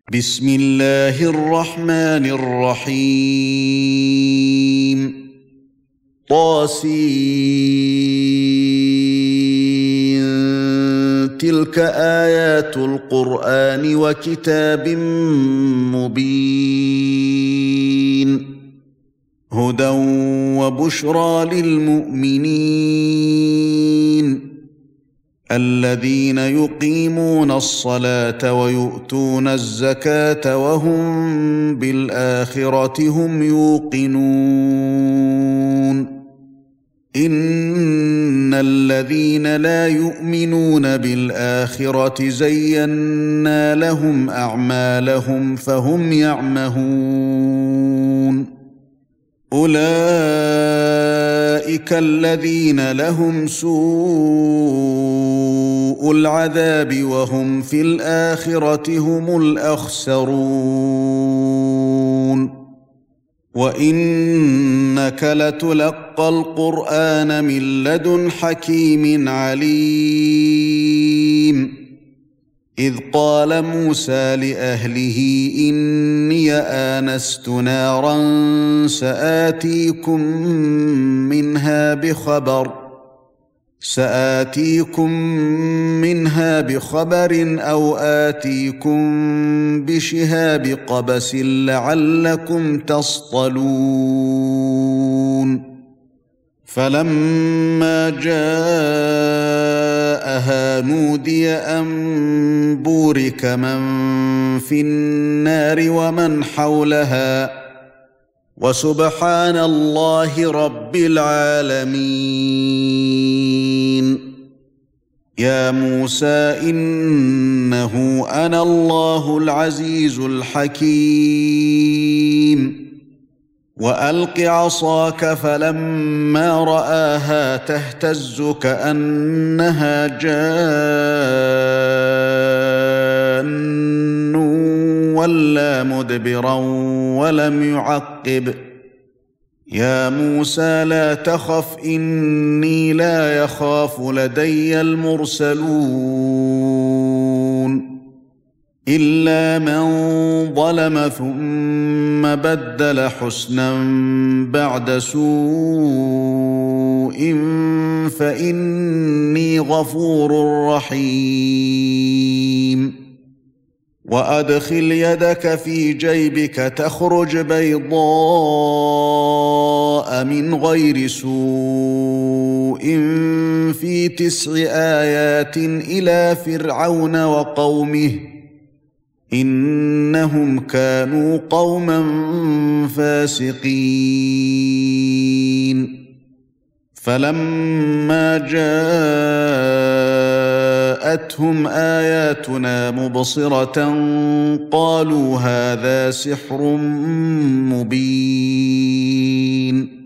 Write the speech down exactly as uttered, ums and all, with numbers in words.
بسم الله الرحمن الرحيم طاسين تلك آيات القرآن وكتاب مبين هدى وبشرى للمؤمنين الذين يقيمون الصلاة ويؤتون الزكاة وهم بالآخرة هم يوقنون إن الذين لا يؤمنون بالآخرة زينا لهم أعمالهم فهم يعمهون أولئك الذين لهم سوء العذاب وهم في الآخرة هم الأخسرون وإنك لتلقى القرآن من لدن حكيم عليم إذ قال موسى لأهله إني آنست نارا سآتيكم منها بخبر سآتيكم منها بخبر أو آتيكم بشهاب قبس لعلكم تصطلون فلما جاءها نودي أن بورك من في النار ومن حولها وسبحان الله رب العالمين يا موسى إنه أنا الله العزيز الحكيم وألق عصاك فلما رآها تهتز كأنها جان ولا مدبرا ولم يعقب يا موسى لا تخف إني لا يخاف لدي المرسلون إلا من ظلم ثم بدل حسنا بعد سوء فإني غفور رحيم وأدخل يدك في جيبك تخرج بيضاء من غير سوء في تسع آيات إلى فرعون وقومه إنهم كانوا قوما فاسقين فلما جاءتهم آياتنا مبصرة قالوا هذا سحر مبين